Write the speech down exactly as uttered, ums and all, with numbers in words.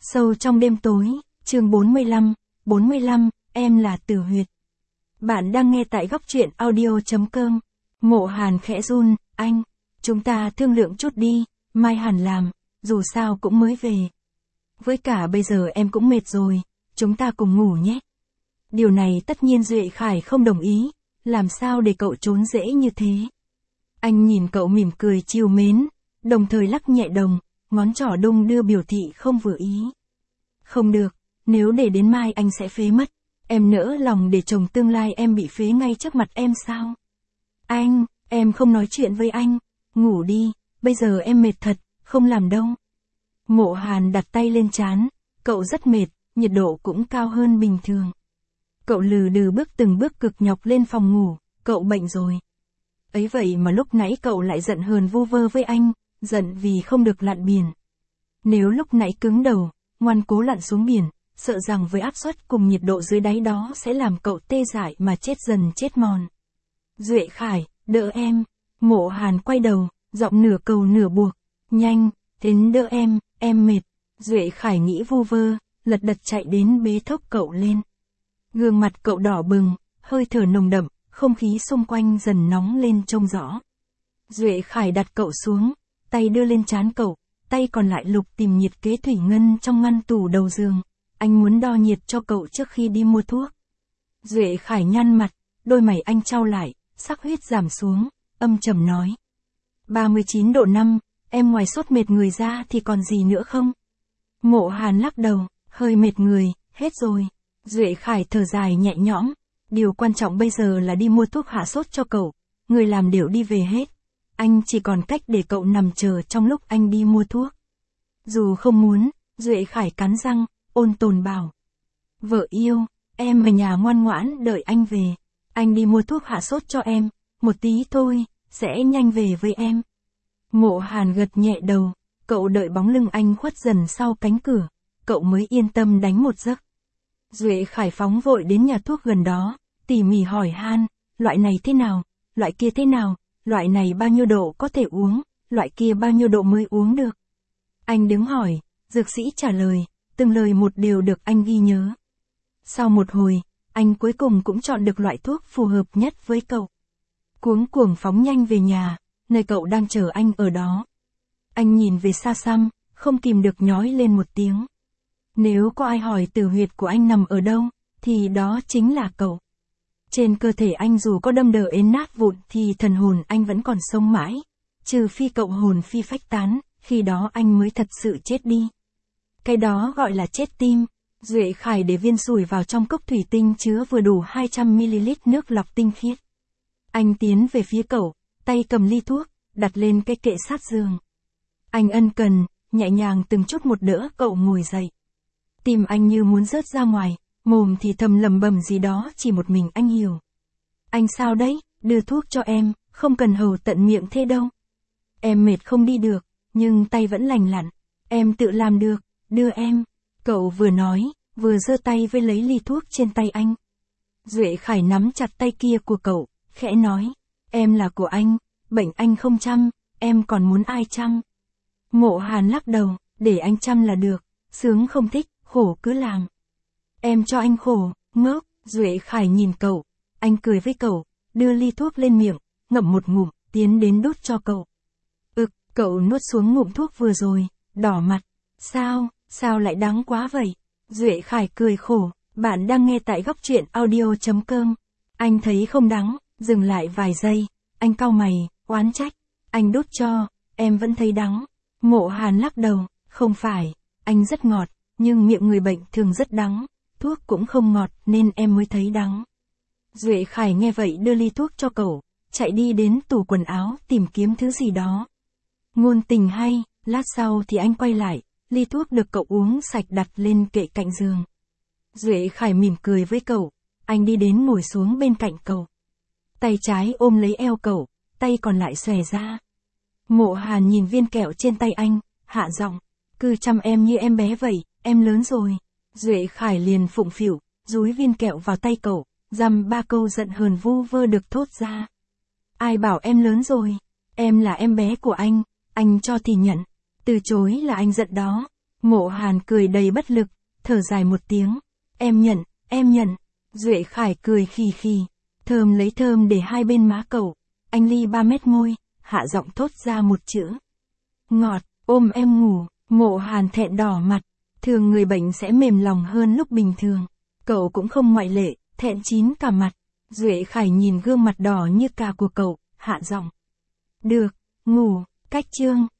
Sâu trong đêm tối, chương bốn mươi lăm, bốn mươi lăm, em là Tử Huyệt. Bạn đang nghe tại góc truyện audio chấm com. Mộ Hàn khẽ run, anh, chúng ta thương lượng chút đi, mai hẳn làm, dù sao cũng mới về. Với cả bây giờ em cũng mệt rồi, chúng ta cùng ngủ nhé. Điều này tất nhiên Duệ Khải không đồng ý, làm sao để cậu trốn dễ như thế. Anh nhìn cậu mỉm cười trìu mến, đồng thời lắc nhẹ đồng, ngón trỏ đung đưa biểu thị không vừa ý. Không được, nếu để đến mai anh sẽ phế mất, em nỡ lòng để chồng tương lai em bị phế ngay trước mặt em sao? Anh, em không nói chuyện với anh, ngủ đi, bây giờ em mệt thật, không làm đâu. Mộ Hàn đặt tay lên trán, cậu rất mệt, nhiệt độ cũng cao hơn bình thường. Cậu lừ đừ bước từng bước cực nhọc lên phòng ngủ, cậu bệnh rồi. Ấy vậy mà lúc nãy cậu lại giận hờn vu vơ với anh, giận vì không được lặn biển. Nếu lúc nãy cứng đầu, ngoan cố lặn xuống biển, sợ rằng với áp suất cùng nhiệt độ dưới đáy đó sẽ làm cậu tê dại mà chết dần chết mòn. Duệ Khải, đỡ em. Mộ Hàn quay đầu, giọng nửa cầu nửa buộc. Nhanh, đến đỡ em, em mệt. Duệ Khải nghĩ vu vơ, lật đật chạy đến bế thốc cậu lên. Gương mặt cậu đỏ bừng, hơi thở nồng đậm, không khí xung quanh dần nóng lên trông rõ. Duệ Khải đặt cậu xuống, tay đưa lên trán cậu, tay còn lại lục tìm nhiệt kế thủy ngân trong ngăn tủ đầu giường. Anh muốn đo nhiệt cho cậu trước khi đi mua thuốc. Duệ Khải nhăn mặt, đôi mày anh chau lại, sắc huyết giảm xuống, âm trầm nói. ba mươi chín độ năm, em ngoài sốt mệt người ra thì còn gì nữa không? Mộ Hàn lắc đầu, hơi mệt người, hết rồi. Duệ Khải thở dài nhẹ nhõm, điều quan trọng bây giờ là đi mua thuốc hạ sốt cho cậu, người làm đều đi về hết. Anh chỉ còn cách để cậu nằm chờ trong lúc anh đi mua thuốc. Dù không muốn, Duệ Khải cắn răng, ôn tồn bảo. Vợ yêu, em ở nhà ngoan ngoãn đợi anh về. Anh đi mua thuốc hạ sốt cho em, một tí thôi, sẽ nhanh về với em. Mộ Hàn gật nhẹ đầu, cậu đợi bóng lưng anh khuất dần sau cánh cửa, cậu mới yên tâm đánh một giấc. Duệ Khải phóng vội đến nhà thuốc gần đó, tỉ mỉ hỏi han, loại này thế nào, loại kia thế nào, loại này bao nhiêu độ có thể uống, loại kia bao nhiêu độ mới uống được. Anh đứng hỏi, dược sĩ trả lời, từng lời một đều được anh ghi nhớ. Sau một hồi, anh cuối cùng cũng chọn được loại thuốc phù hợp nhất với cậu. Cuống cuồng phóng nhanh về nhà, nơi cậu đang chờ anh ở đó. Anh nhìn về xa xăm, không kìm được nhói lên một tiếng. Nếu có ai hỏi tử huyệt của anh nằm ở đâu, thì đó chính là cậu. Trên cơ thể anh dù có đâm đờ ến nát vụn thì thần hồn anh vẫn còn sống mãi. Trừ phi cậu hồn phi phách tán, khi đó anh mới thật sự chết đi. Cái đó gọi là chết tim. Duệ Khải để viên sủi vào trong cốc thủy tinh chứa vừa đủ hai trăm mi li lít nước lọc tinh khiết. Anh tiến về phía cậu, tay cầm ly thuốc, đặt lên cái kệ sát giường. Anh ân cần, nhẹ nhàng từng chút một đỡ cậu ngồi dậy. Tim anh như muốn rớt ra ngoài, mồm thì thầm lầm bầm gì đó chỉ một mình anh hiểu. Anh sao đấy, đưa thuốc cho em, không cần hầu tận miệng thế đâu. Em mệt không đi được, nhưng tay vẫn lành lặn, em tự làm được, đưa em. Cậu vừa nói, vừa giơ tay với lấy ly thuốc trên tay anh. Duệ Khải nắm chặt tay kia của cậu, khẽ nói, em là của anh, bệnh anh không chăm, em còn muốn ai chăm? Mộ Hàn lắc đầu, để anh chăm là được, sướng không thích, khổ cứ làm. Em cho anh khổ, ngốc. Duệ Khải nhìn cậu, anh cười với cậu, đưa ly thuốc lên miệng, ngậm một ngụm, tiến đến đút cho cậu. Ực, cậu nuốt xuống ngụm thuốc vừa rồi, đỏ mặt. Sao, sao lại đắng quá vậy? Duệ Khải cười khổ, bạn đang nghe tại góc truyện audio chấm com. Anh thấy không đắng, dừng lại vài giây, anh cau mày, oán trách. Anh đút cho, em vẫn thấy đắng. Mộ Hàn lắc đầu, không phải, anh rất ngọt, nhưng miệng người bệnh thường rất đắng, thuốc cũng không ngọt nên em mới thấy đắng. Duệ Khải nghe vậy đưa ly thuốc cho cậu, chạy đi đến tủ quần áo tìm kiếm thứ gì đó. Ngôn tình hay, lát sau thì anh quay lại, ly thuốc được cậu uống sạch đặt lên kệ cạnh giường. Duệ Khải mỉm cười với cậu, anh đi đến ngồi xuống bên cạnh cậu. Tay trái ôm lấy eo cậu, tay còn lại xòe ra. Mộ Hàn nhìn viên kẹo trên tay anh, hạ giọng, cứ chăm em như em bé vậy, em lớn rồi. Duệ Khải liền phụng phịu, dúi viên kẹo vào tay cậu, dăm ba câu giận hờn vu vơ được thốt ra. Ai bảo em lớn rồi, em là em bé của anh, anh cho thì nhận, từ chối là anh giận đó. Mộ Hàn cười đầy bất lực, thở dài một tiếng. Em nhận, em nhận. Duệ Khải cười khì khì. Thơm lấy thơm để hai bên má cậu. Anh ly ba mét môi, hạ giọng thốt ra một chữ. Ngọt, ôm em ngủ. Mộ Hàn thẹn đỏ mặt. Thường người bệnh sẽ mềm lòng hơn lúc bình thường. Cậu cũng không ngoại lệ, thẹn chín cả mặt. Duệ Khải nhìn gương mặt đỏ như cà của cậu, hạ giọng. Được, ngủ, cách chương.